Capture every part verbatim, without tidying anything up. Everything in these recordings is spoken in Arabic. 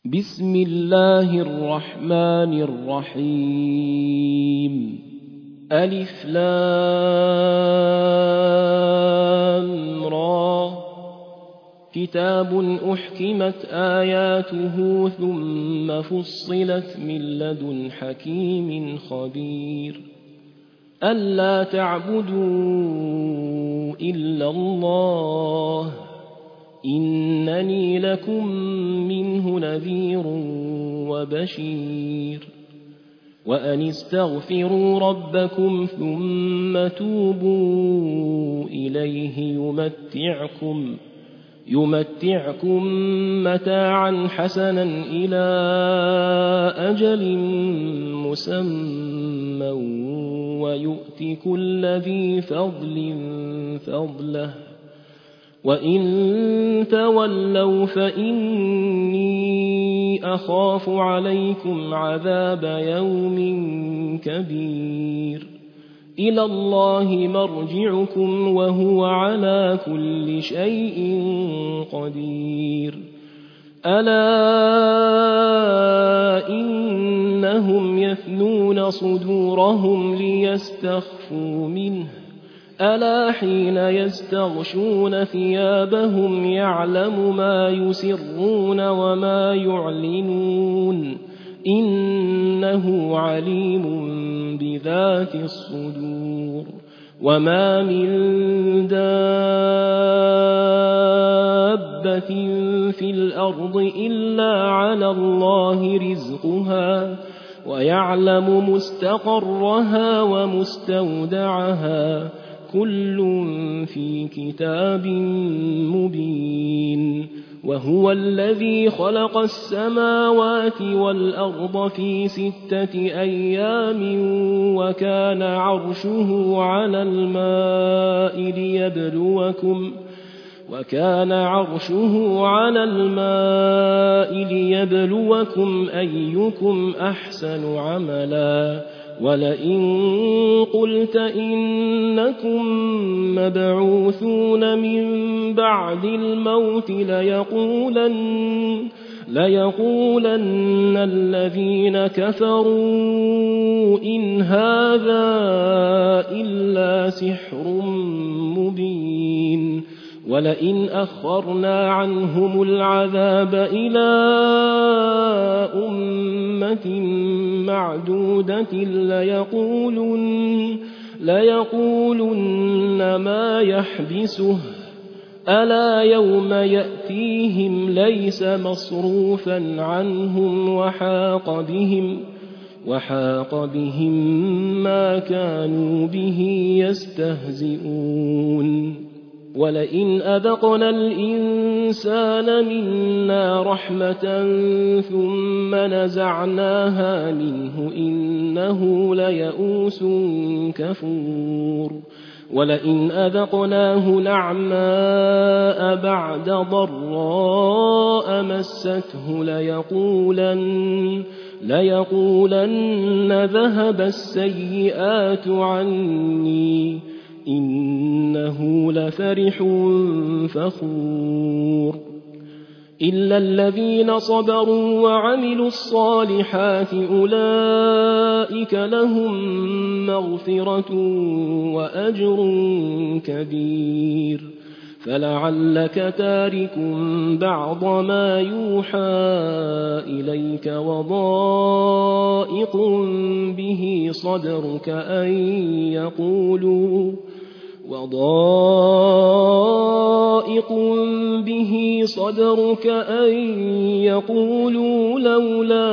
بسم الله الرحمن الرحيم ألف لام را كتاب أحكمت آياته ثم فصلت من لدن حكيم خبير ألا تعبدوا إلا الله إنني لكم منه نذير وبشير وأن استغفروا ربكم ثم توبوا إليه يمتعكم يمتعكم متاعا حسنا إلى أجل مسمى ويؤت كل ذي فضل فضله وإن تولوا فإني أخاف عليكم عذاب يوم كبير إلى الله مرجعكم وهو على كل شيء قدير ألا إنهم يثنون صدورهم ليستخفوا منه ألا حين يستغشون ثيابهم يعلم ما يسرون وما يعلنون إنه عليم بذات الصدور وما من دابة في الأرض إلا على الله رزقها ويعلم مستقرها ومستودعها كل في كتاب مبين وهو الذي خلق السماوات والأرض في ستة أيام وكان عرشه على الماء ليبلوكم وكان عرشه على الماء ليبلوكم أيكم أحسن عملا ولئن قلت إنكم مبعوثون من بعد الموت ليقولن, ليقولن الذين كفروا إن هذا إلا سحر مبين ولئن أخرنا عنهم العذاب إلى أمة معدودة ليقولن, ليقولن ما يحبسه ألا يوم يأتيهم ليس مصروفا عنهم وحاق بهم, وحاق بهم ما كانوا به يستهزئون ولئن أذقنا الإنسان منا رحمة ثم نزعناها منه إنه ليئوس كفور ولئن أذقناه نعماء بعد ضراء مسته ليقولن, ليقولن ذهب السيئات عني إنه لفرح فخور إلا الذين صبروا وعملوا الصالحات أولئك لهم مغفرة وأجر كبير فلعلك تارك بعض ما يوحى إليك وضائق به صدرك أن يقولوا وضائق به صدرك أن يقولوا لولا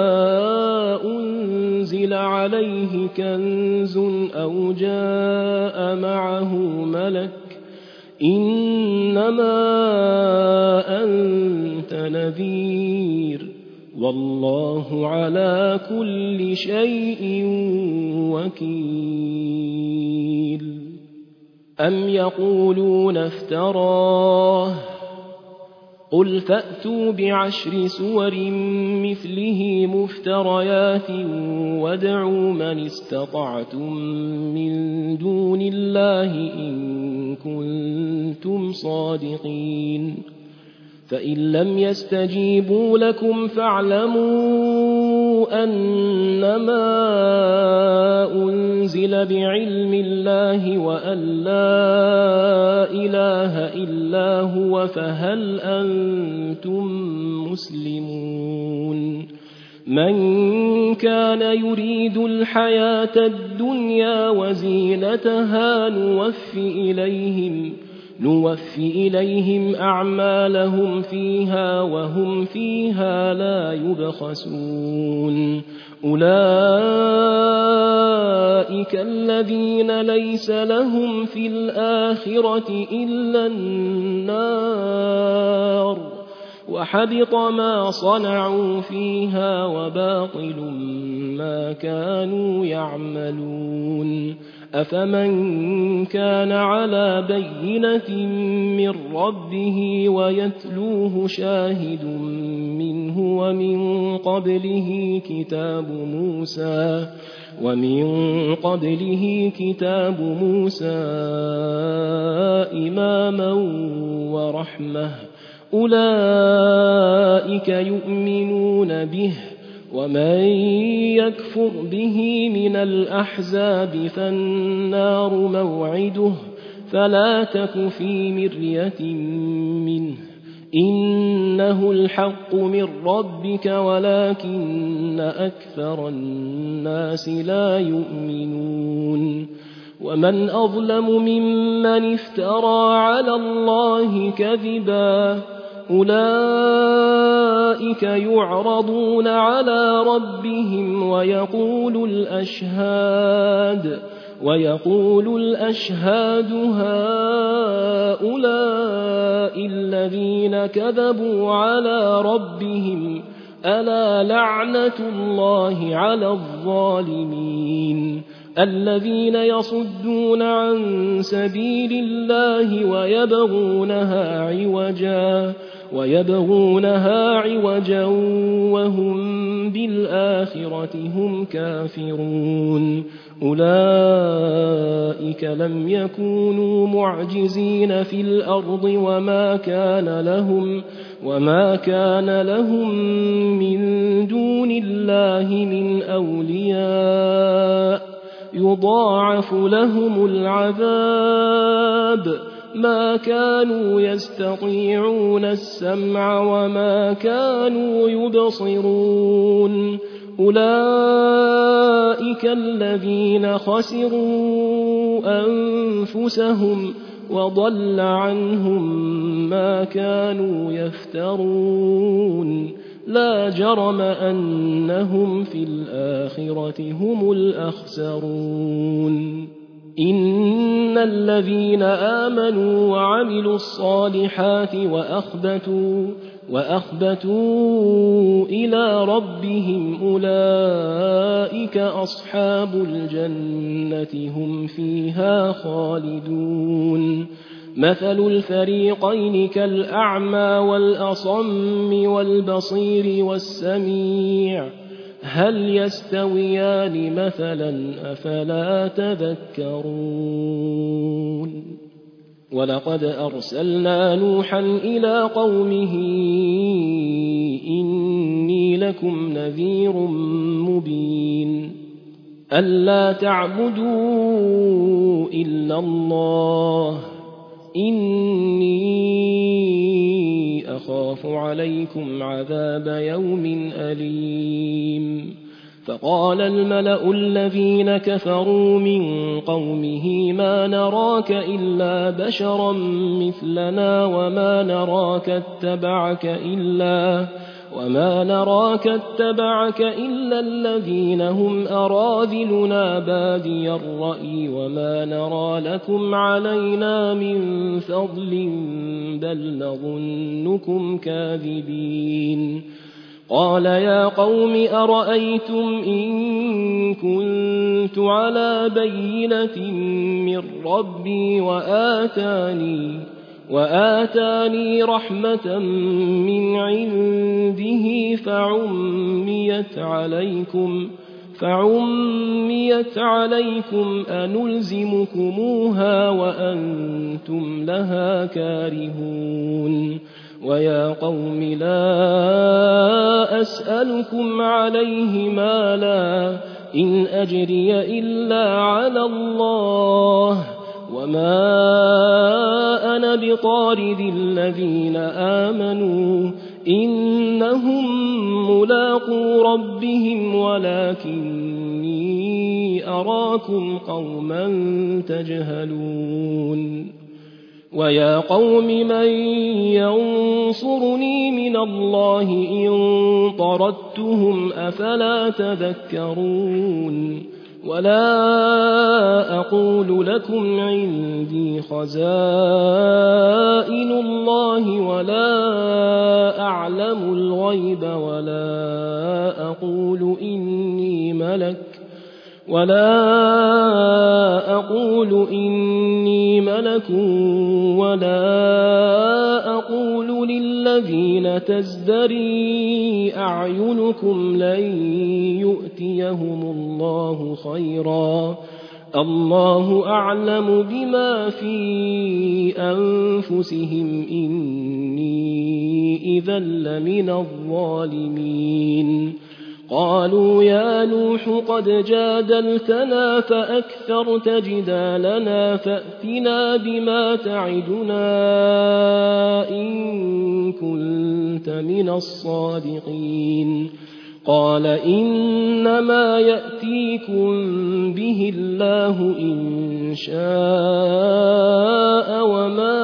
أنزل عليه كنز أو جاء معه ملك إنما أنت نذير والله على كل شيء وكيل أم يقولون افتراه قل فأتوا بعشر سور مثله مفتريات وادعوا من استطعتم من دون الله إن كنتم صادقين فإن لم يستجيبوا لكم فاعلموا أنما أنزل بعلم الله وأن لا إله إلا هو فهل أنتم مسلمون من كان يريد الحياة الدنيا وزينتها نوف إليهم نوف إليهم أعمالهم فيها وهم فيها لا يبخسون أولئك الذين ليس لهم في الآخرة إلا النار وحبط ما صنعوا فيها وباطل ما كانوا يعملون أفمن كان على بينة من ربه ويتلوه شاهد منه ومن قبله كتاب موسى ومن قبله كتاب موسى إماما ورحمة أولئك يؤمنون به ومن يكفر به من الأحزاب فالنار موعده فلا تك في مرية منه إنه الحق من ربك ولكن أكثر الناس لا يؤمنون ومن أظلم ممن افترى على الله كذبا أولئك يعرضون على ربهم ويقول الأشهاد ويقول الأشهاد هؤلاء الذين كذبوا على ربهم ألا لعنة الله على الظالمين الذين يصدون عن سبيل الله ويبغونها عوجا ويبغونها عوجا وهم بالآخرة هم كافرون أولئك لم يكونوا معجزين في الأرض وما كان لهم وما كان لهم من دون الله من أولياء يضاعف لهم العذاب ما كانوا يستطيعون السمع وما كانوا يبصرون أولئك الذين خسروا أنفسهم وضل عنهم ما كانوا يفترون لا جرم أنهم في الآخرة هم الأخسرون إن الذين آمنوا وعملوا الصالحات وأخبتوا, وأخبتوا إلى ربهم أولئك أصحاب الجنة هم فيها خالدون مثل الفريقين كالأعمى والأصم والبصير والسميع هل يستويان مثلا أفلا تذكرون ولقد أرسلنا نوحا إلى قومه إني لكم نذير مبين ألا تعبدوا إلا الله إني أخاف عليكم عذاب يوم أليم فقال الملأ الذين كفروا من قومه ما نراك إلا بشرا مثلنا وما نراك اتبعك إلا وما نراك اتبعك إلا الذين هم أراذلنا بادي الرأي وما نرى لكم علينا من فضل بل نظنكم كاذبين قال يا قوم أرأيتم إن كنت على بينة من ربي وآتاني وآتاني رحمة من عنده فعميت عليكم فعميت عليكم أنلزمكموها وأنتم لها كارهون ويا قوم لا أسألكم عليه مالا إن أجري إلا على الله وما أنا بطارد الذين آمنوا إنهم ملاقو ربهم ولكني أراكم قوما تجهلون ويا قوم من ينصرني من الله إن طردتهم أفلا تذكرون ولا أقول لكم عندي خزائن الله ولا أعلم الغيب ولا أقول إني ملك ولا أقول إني ملك ولا أقول للذين تزدري أعينكم لن يؤتيهم الله خيرا الله أعلم بما في أنفسهم إني إذا لمن الظالمين قالوا يا نوح قد جادلتنا فأكثرت جدالنا فأتنا بما تعدنا إن كنت من الصادقين قال إنما يأتيكم به الله إن شاء وما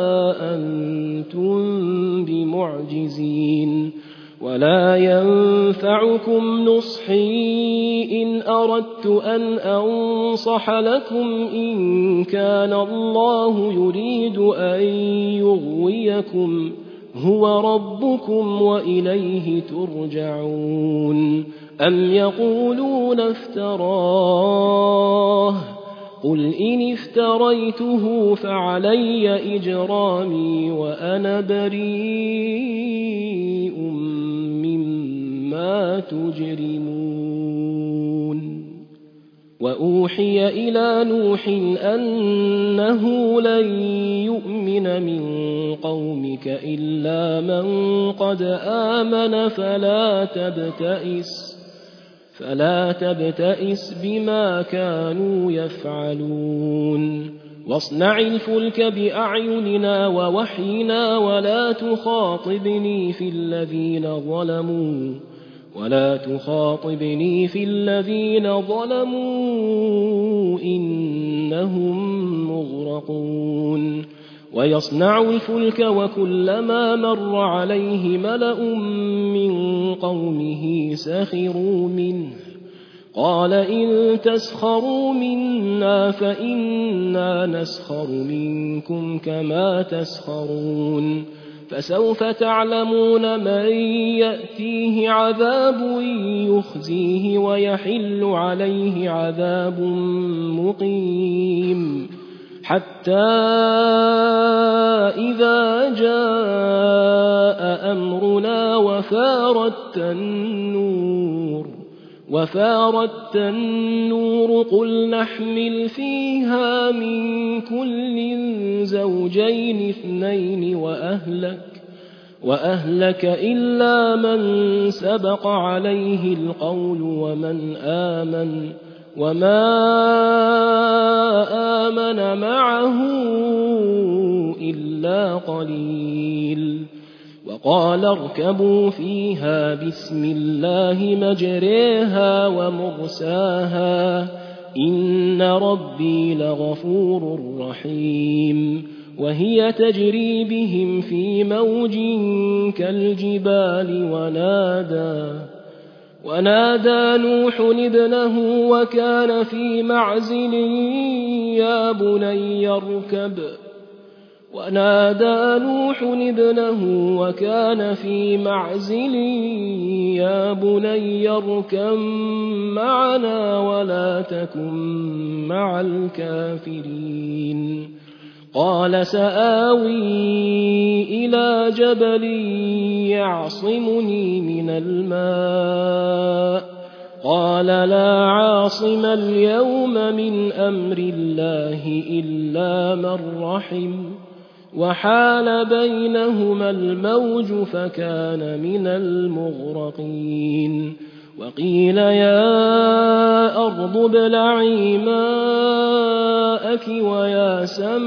أنتم بمعجزين ولا ينفعكم نصحي إن أردت أن أنصح لكم إن كان الله يريد أن يغويكم هو ربكم وإليه ترجعون أم يقولون افتراه قل إن افتريته فعلي إجرامي وأنا بريء مما تجرمون وأوحي إلى نوح أنه لن يؤمن من قومك إلا من قد آمن فلا تبتئس فلا تبتئس بما كانوا يفعلون واصنع الفلك بأعيننا ووحينا ولا تخاطبني في الذين ظلموا ولا تخاطبني في الذين ظلموا إنهم مغرقون ويصنع الفلك وكلما مر عليه ملأ من قومه سخروا منه قال إن تسخروا منا فإنا نسخر منكم كما تسخرون فسوف تعلمون من يأتيه عذاب يخزيه ويحل عليه عذاب مقيم حتى إذا جاء أمرنا وفارت النور وفارت النور قل نحمل فيها من كل زوجين اثنين وأهلك وأهلك إلا من سبق عليه القول ومن آمن وما آمن معه إلا قليل وقال اركبوا فيها بسم الله مجريها ومرساها إن ربي لغفور رحيم وهي تجري بهم في موج كالجبال ونادى ونادى نوح ابنه وكان في معزل يا بني اركب ونادى نوح ابنه وكان في معزل يا بني اركب معنا ولا تكن مع الكافرين قال سآوي إلى جبل يعصمني من الماء قال لا عاصم اليوم من أمر الله إلا من رحم وحال بينهما الموج فكان من المغرقين وقيل يا أرض ابلعي ماءك ويا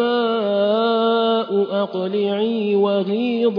سماء أقلعي وغيض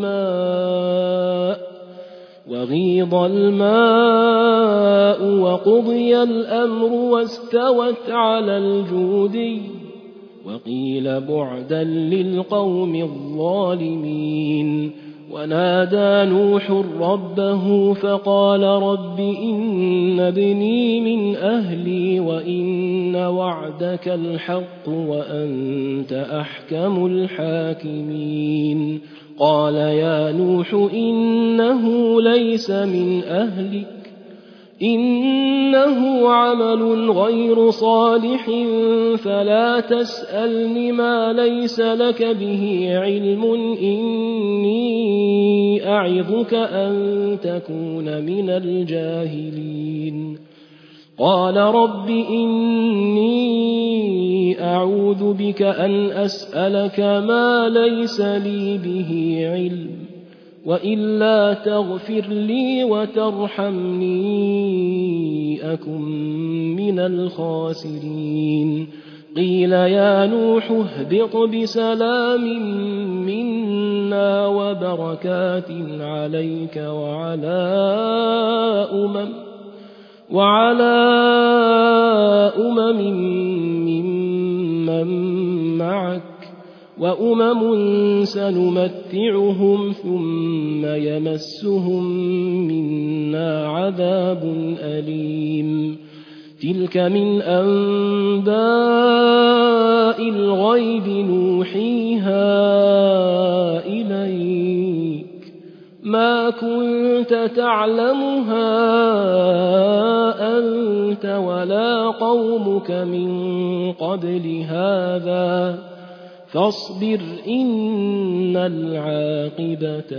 الماء وغيض الماء وقضي الأمر واستوت على الجودي وقيل بعدا للقوم الظالمين ونادى نوح ربه فقال رب إن ابني من أهلي وإن وعدك الحق وأنت أحكم الحاكمين قال يا نوح إنه ليس من أهلك إنه عمل غير صالح فلا تسألني ما ليس لك به علم إني أعظك أن تكون من الجاهلين قال رب إني أعوذ بك أن أسألك ما ليس لي به علم وإلا تغفر لي وترحمني أكن من الخاسرين قيل يا نوح اهبط بسلام منا وبركات عليك وعلى أمم وعلى أمم ممن معك وأمم سنمتعهم ثم يمسهم منا عذاب أليم تلك من أنباء الغيب نوحيها إليك ما كنت تعلمها أنت ولا قومك من قبل هذا فاصبر إن العاقبة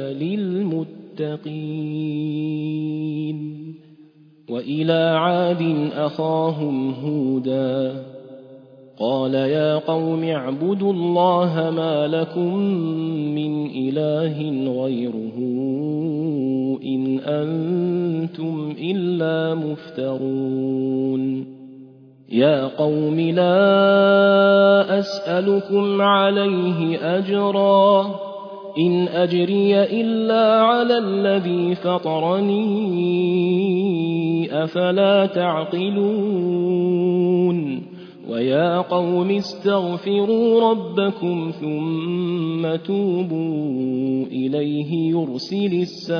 للمتقين وإلى عاد أخاهم هودا قال يا قوم اعبدوا الله ما لكم من إله غيره إن أنتم إلا مفترون يا قوم لا أسألكم عليه أجرا إن أجري إلا على الذي فطرني أفلا تعقلون ويا قوم استغفروا ربكم ثم توبوا إليه يرسل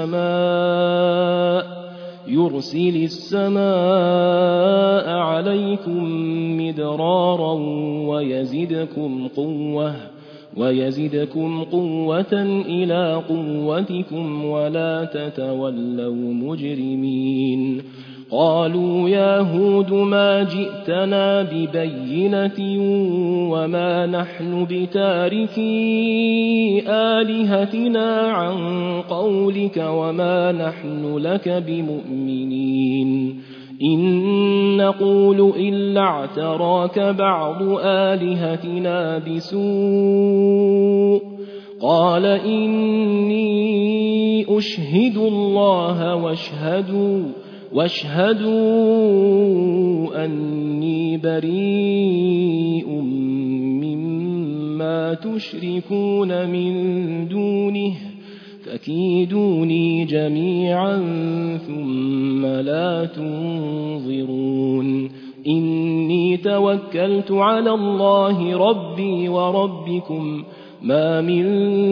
السماء يرسل السماء عليكم مدرارا ويزدكم قوة ويزدكم قوة إلى قوتكم ولا تتولوا مجرمين قالوا يا هود ما جئتنا ببينة وما نحن بتاركي آلهتنا عن قولك وما نحن لك بمؤمنين إن نقول إلا اعتراك بعض آلهتنا بسوء قال إني أشهد الله واشهدوا واشهدوا أني بريء مما تشركون من دونه فكيدوني جميعا ثم لا تنظرون إني توكلت على الله ربي وربكم ما من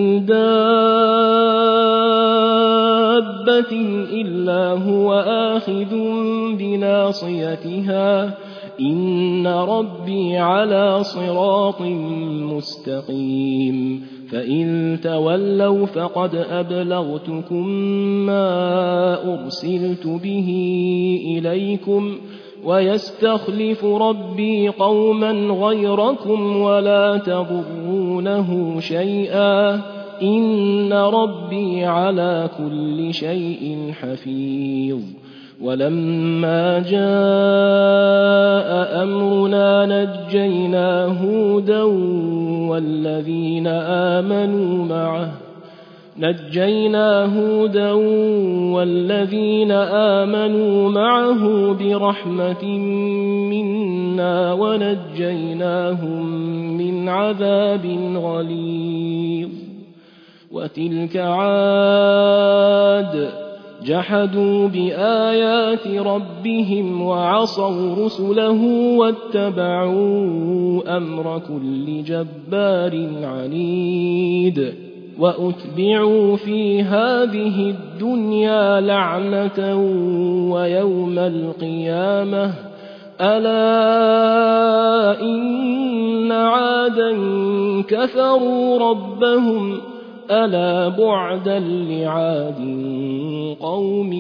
دابة إلا هو آخذ بناصيتها إن ربي على صراط مستقيم فإن تولوا فقد أبلغتكم ما أرسلت به إليكم ويستخلف ربي قوما غيركم ولا تضرونه شيئا إن ربي على كل شيء حفيظ ولما جاء أمرنا نجينا هودا والذين آمنوا معه نجينا هودا والذين آمنوا معه برحمة منا ونجيناهم من عذاب غليظ وتلك عاد جحدوا بآيات ربهم وعصوا رسله واتبعوا أمر كل جبار عنيد وأتبعوا في هذه الدنيا لعنة ويوم القيامة ألا إن عادا كفروا ربهم ألا بعدا لعاد قوم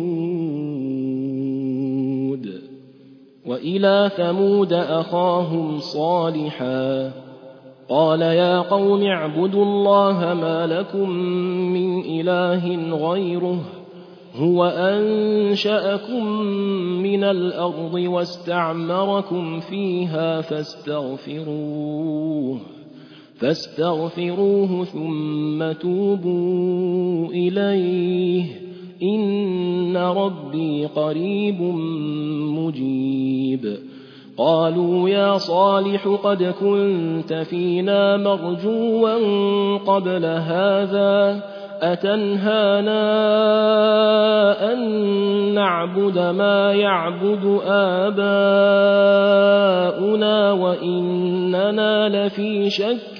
هود وإلى ثمود أخاهم صالحا قال يا قوم اعبدوا الله ما لكم من إله غيره هو أنشأكم من الأرض واستعمركم فيها فاستغفروه فاستغفروه ثم توبوا إليه إن ربي قريب مجيب قالوا يا صالح قد كنت فينا مرجوا قبل هذا أتنهانا أن نعبد ما يعبد آباؤنا وإننا لفي شك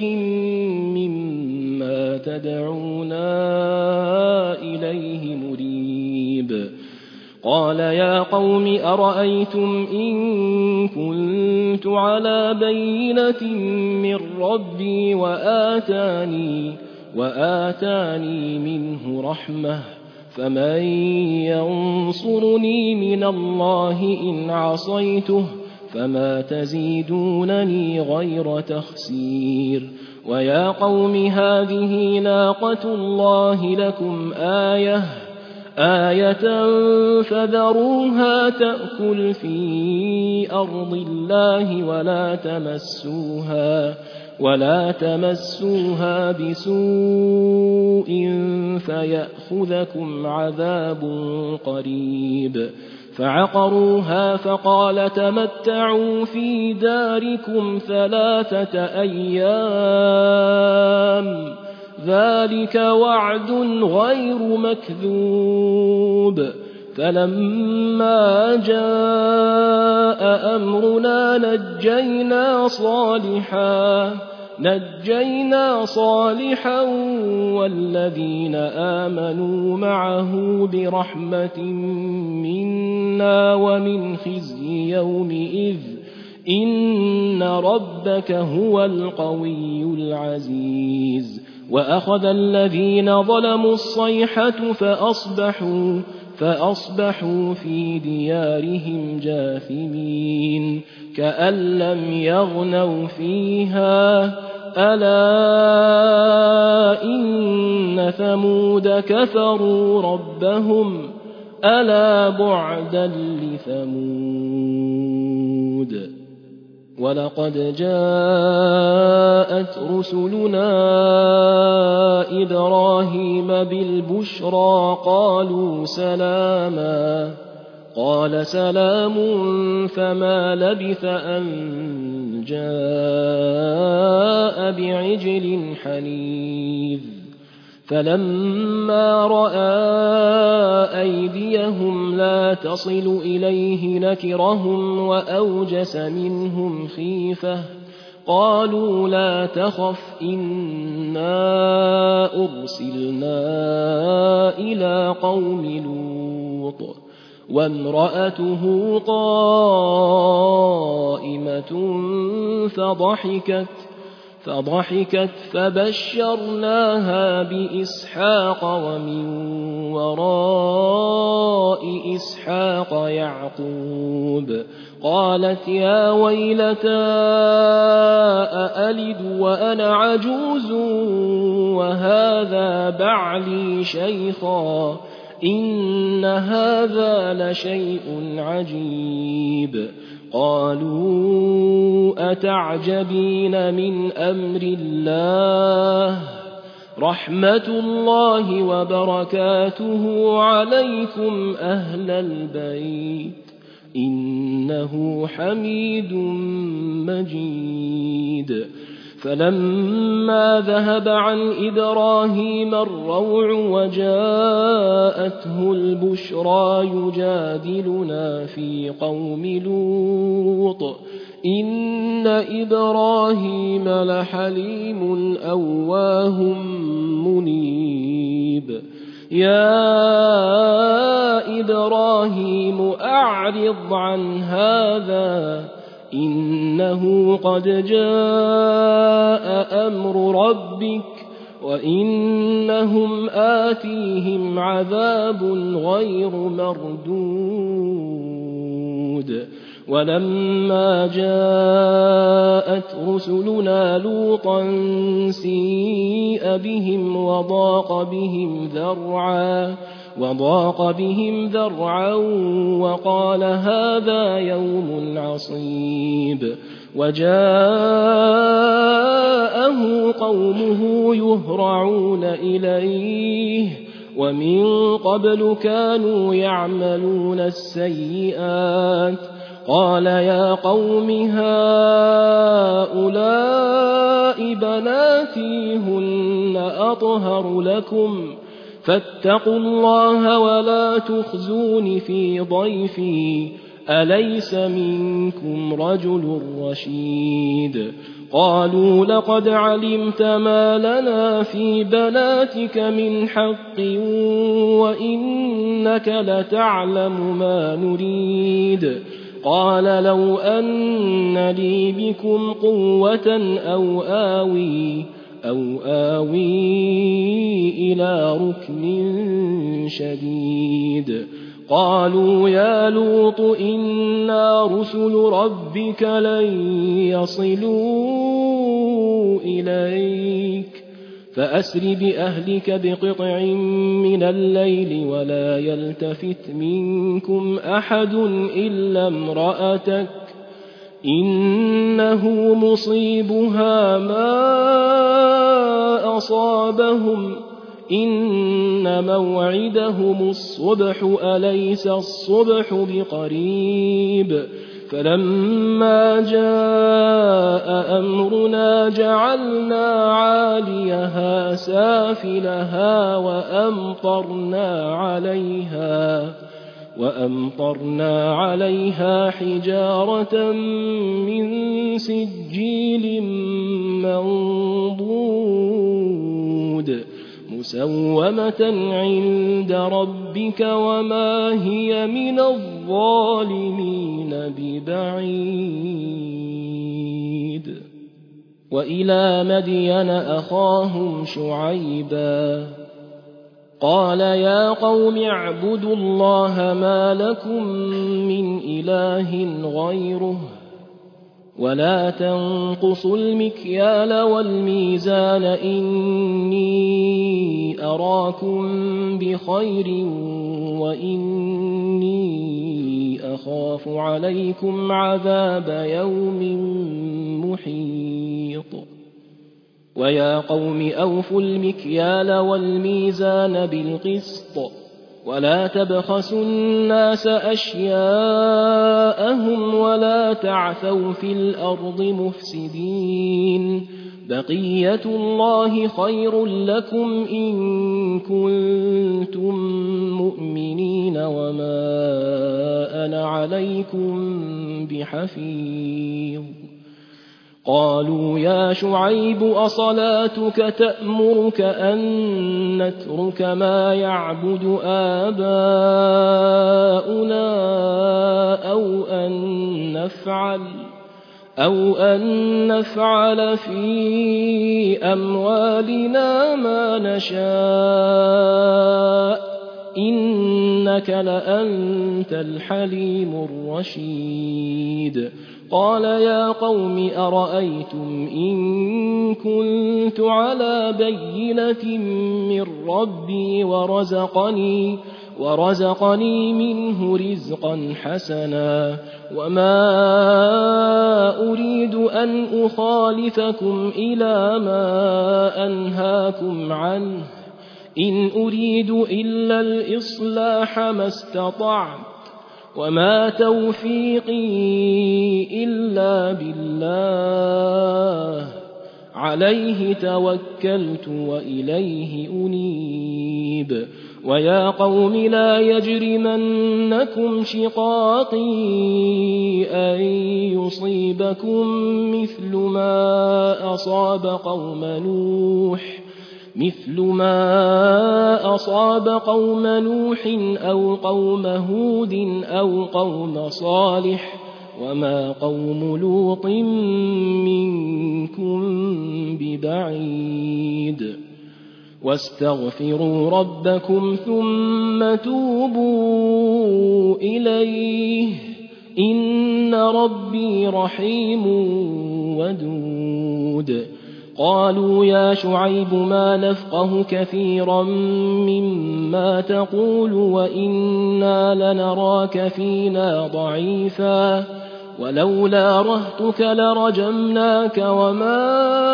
مما تدعونا إليه مريب قال يا قوم أرأيتم إن كنت على بينة من ربي وآتاني وآتاني منه رحمة فمن ينصرني من الله إن عصيته فما تزيدونني غير تخسير ويا قوم هذه ناقة الله لكم آية آية فذروها تأكل في أرض الله ولا تمسوها ولا تمسوها بسوء فيأخذكم عذاب قريب فعقروها فقال تمتعوا في داركم ثلاثة أيام ذلك وعد غير مكذوب فلما جاء أمرنا نجينا صالحا نجينا صالحا والذين آمنوا معه برحمة منا ومن خزي يومئذ إن ربك هو القوي العزيز وأخذ الذين ظلموا الصيحة فأصبحوا فأصبحوا في ديارهم جاثمين كأن لم يغنوا فيها ألا إن ثمود كفروا ربهم ألا بعدا لثمود ولقد جاءت رسلنا إبراهيم بالبشرى قالوا سلاما قال سلام فما لبث أن جاء بعجل حنيذ فلما رأى أيديهم لا تصل إليه نكرهم وأوجس منهم خيفة قالوا لا تخف إنا أرسلنا إلى قوم لوط وامرأته قائمة فضحكت فضحكت فبشرناها بإسحاق ومن وراء إسحاق يعقوب قالت يا ويلتى أألد وأنا عجوز وهذا بعلي شيخا إن هذا لشيء عجيب قالوا أتعجبين من أمر الله رحمة الله وبركاته عليكم أهل البيت إنه حميد مجيد فلما ذهب عن إبراهيم الروع وجاءته البشرى يجادلنا في قوم لوط إن إبراهيم لحليم أواه منيب يا إبراهيم أعرض عن هذا إنه قد جاء أمر ربك وإنهم آتيهم عذاب غير مردود ولما جاءت رسلنا لوطا سيء بهم وضاق بهم ذرعا وضاق بهم ذرعا وقال هذا يوم عصيب وجاءه قومه يهرعون إليه ومن قبل كانوا يعملون السيئات قال يا قوم هؤلاء بناتي هن أطهر لكم فاتقوا الله ولا تخزون في ضيفي أليس منكم رجل رشيد قالوا لقد علمت ما لنا في بناتك من حق وإنك لتعلم ما نريد قال لو أن لي بكم قوة أو آوي أو آوي إلى ركن شديد قالوا يا لوط إنا رسل ربك لن يصلوا إليك فأسر بأهلك بقطع من الليل ولا يلتفت منكم أحد إلا امرأتك إنه مصيبها ما أصابهم إن موعدهم الصبح أليس الصبح بقريب فلما جاء أمرنا جعلنا عاليها سافلها وأمطرنا عليها وأمطرنا عليها حجارة من سجيل منضود مسومة عند ربك وما هي من الظالمين ببعيد وإلى مدين أخاهم شعيبا قال يا قوم اعبدوا الله ما لكم من إله غيره ولا تنقصوا المكيال والميزان إني أراكم بخير وإني أخاف عليكم عذاب يوم محيط ويا قوم أوفوا المكيال والميزان بالقسط ولا تبخسوا الناس أشياءهم ولا تعثوا في الأرض مفسدين بقية الله خير لكم إن كنتم مؤمنين وما أنا عليكم بحفيظ قالوا يا شعيب أصلاتك تأمرك أن نترك ما يعبد آباؤنا أو أن نفعل أو أن نفعل في أموالنا ما نشاء إنك لأنت الحليم الرشيد قال يا قوم أرأيتم إن كنت على بينة من ربي ورزقني ورزقني منه رزقا حسنا وما أريد أن أخالفكم إلى ما أنهاكم عنه إن أريد إلا الإصلاح ما استطعت وما توفيقي إلا بالله عليه توكلت وإليه أنيب ويا قوم لا يجرمنكم شقاقي أن يصيبكم مثل ما أصاب قوم نوح مثل ما أصاب قوم نوح أو قوم هود أو قوم صالح وما قوم لوط منكم ببعيد واستغفروا ربكم ثم توبوا إليه إن ربي رحيم ودود قالوا يا شعيب ما نفقه كثيرا مما تقول وإنا لنراك فينا ضعيفا ولولا رهتك لرجمناك وما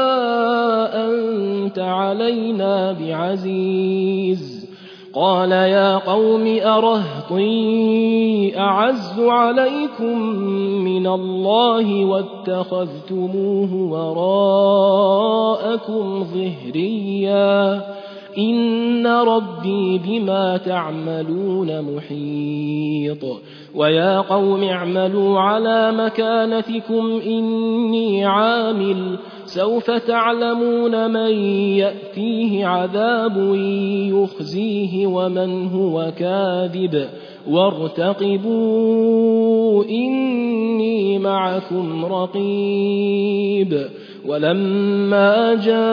أنت علينا بعزيز قال يا قوم أرهطي أعز عليكم من الله واتخذتموه وراءكم ظهريا إن ربي بما تعملون محيط ويا قوم اعملوا على مكانتكم إني عامل سوف تعلمون من يأتيه عذاب يخزيه ومن هو كاذب وارتقبوا إني معكم رقيب ولما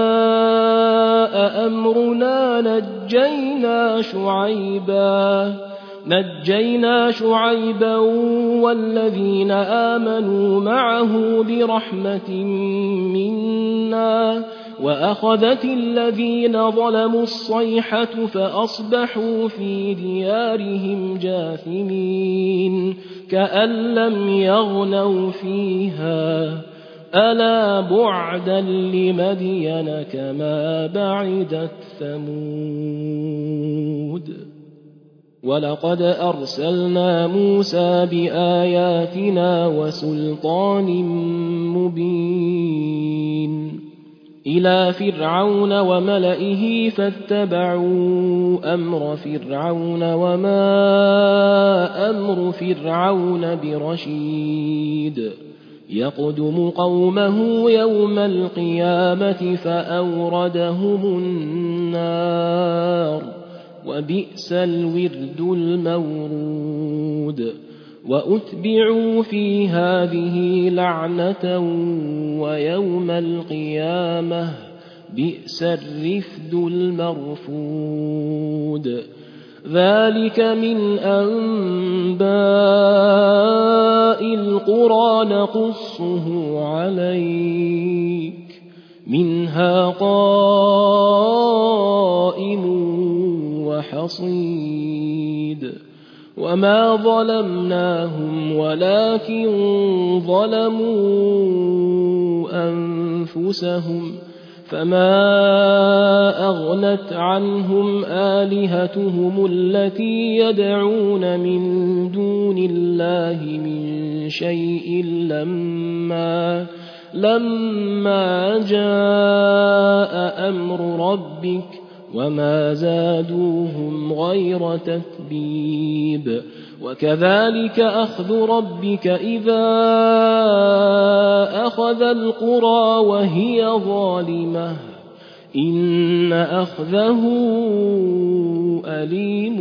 جاء أمرنا نجينا شعيبا نجينا شعيبا والذين آمنوا معه برحمة منا وأخذت الذين ظلموا الصيحة فأصبحوا في ديارهم جاثمين كأن لم يغنوا فيها ألا بعدا لمدين كما بعدت ثمود ولقد أرسلنا موسى بآياتنا وسلطان مبين إلى فرعون وملئه فاتبعوا أمر فرعون وما أمر فرعون برشيد يقدم قومه يوم القيامة فأوردهم النار وبئس الورد المورود وأتبعوا في هذه لعنة ويوم القيامة بئس الرفد المرفود ذلك من أنباء القرى نقصه عليك منها قائم وحصيد وما ظلمناهم ولكن ظلموا أنفسهم فما أغنت عنهم آلهتهم التي يدعون من دون الله من شيء لما لما جاء أمر ربك وما زادوهم غير تتبيب وكذلك أخذ ربك إذا أخذ القرى وهي ظالمة إن أخذه أليم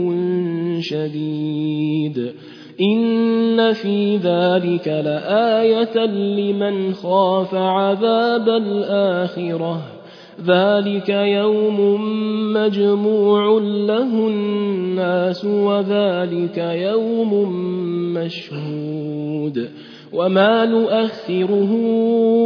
شديد إن في ذلك لآية لمن خاف عذاب الآخرة ذلك يوم مجموع له الناس وذلك يوم مشهود وما نؤخره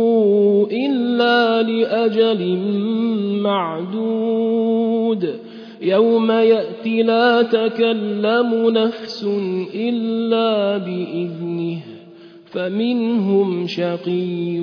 إلا لأجل معدود يوم يأتي لا تكلم نفس إلا بإذنه فمنهم شقي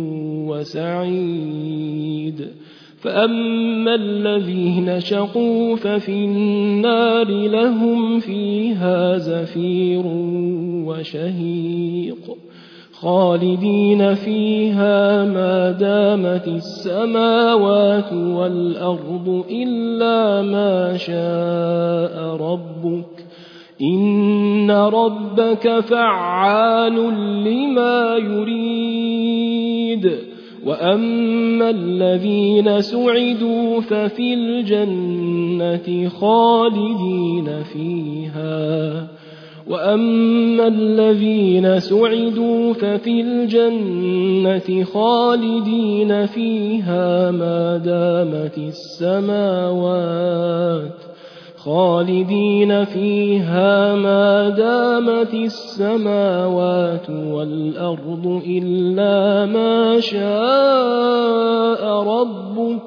وسعيد فأما الذين شقوا ففي النار لهم فيها زفير وشهيق خالدين فيها ما دامت السماوات والأرض إلا ما شاء ربك إن ربك فعال لما يريد وأما الذين سعدوا ففي الجنة خالدين فيها وأما الذين سعدوا ففي الجنة خالدين فيها ما دامت السماوات خالدين فيها ما دامت السماوات والأرض إلا ما شاء ربك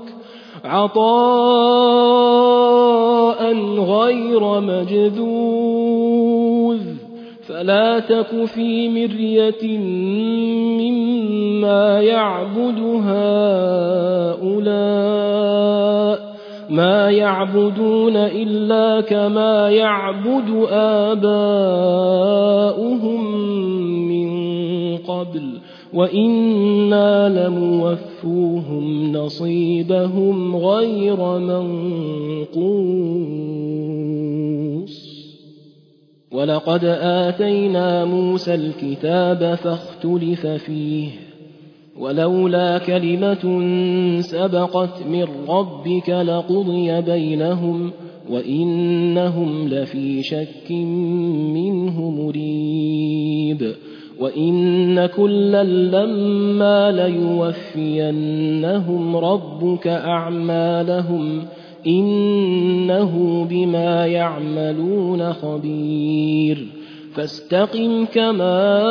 عطاء غير مجذوذ فلا تك في مرية مما يعبد هؤلاء ما يعبدون إلا كما يعبد آباؤهم من قبل وإنا لموفوهم نصيبهم غير منقوص ولقد آتينا موسى الكتاب فاختلف فيه ولولا كلمة سبقت من ربك لقضي بينهم وإنهم لفي شك منه مريب وإن كلا لما ليوفينهم ربك أعمالهم إنه بما يعملون خبير فاستقم كما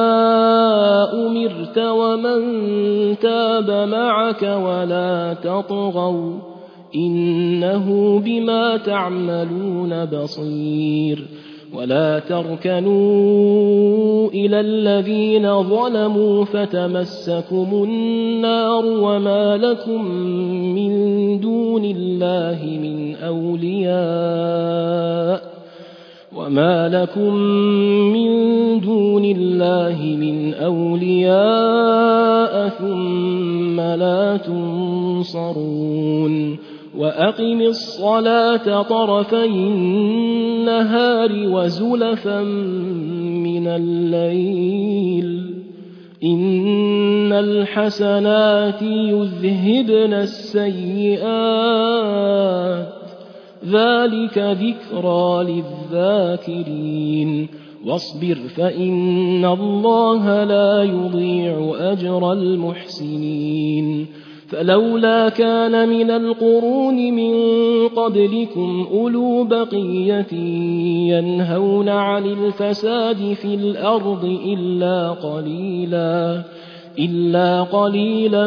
أمرت ومن تاب معك ولا تطغوا إنه بما تعملون بصير ولا تركنوا إلى الذين ظلموا فتمسكم النار وما لكم من دون الله من أولياء وما لكم من دون الله من أولياء ثم لا تنصرون وأقم الصلاة طرفي النهار وزلفا من الليل إن الحسنات يذهبن السيئات ذلك ذكرى للذاكرين واصبر فإن الله لا يضيع أجر المحسنين فلولا كان من القرون من قبلكم أولو بقية ينهون عن الفساد في الأرض إلا قليلا إلا قليلا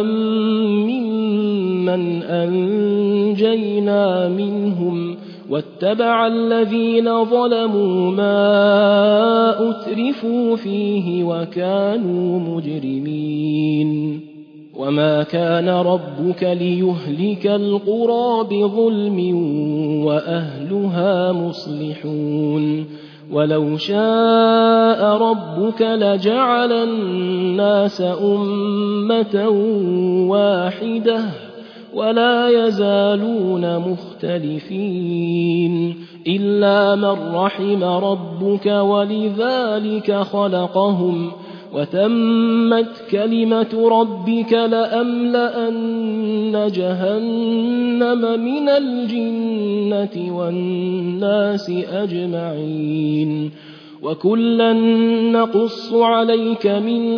ممن أنجينا منهم واتبع الذين ظلموا ما أترفوا فيه وكانوا مجرمين وما كان ربك ليهلك القرى بظلم وأهلها مصلحون ولو شاء ربك لجعل الناس أمة واحدة ولا يزالون مختلفين إلا من رحم ربك ولذلك خلقهم وتمت كلمة ربك لأملأن جهنم من الجنة والناس أجمعين وكلا نقص عليك من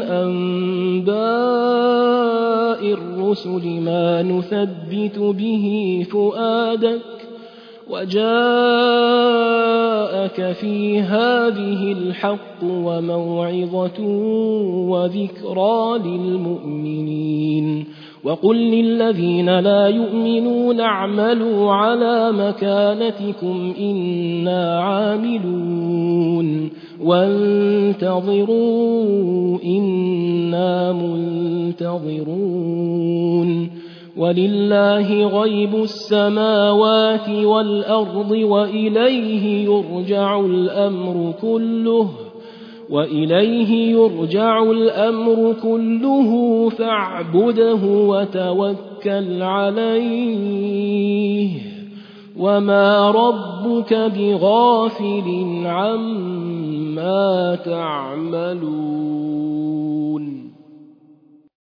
أنباء الرسل ما نثبت به فؤادك وجاءك في هذه الحق وموعظة وذكرى للمؤمنين وقل للذين لا يؤمنون اعملوا على مكانتكم إنا عاملون وانتظروا إنا منتظرون ولله غيب السماوات والأرض وإليه يرجع الأمر كله وإليه يرجع الأمر كله فاعبده وتوكل عليه وما ربك بغافل عما تعملون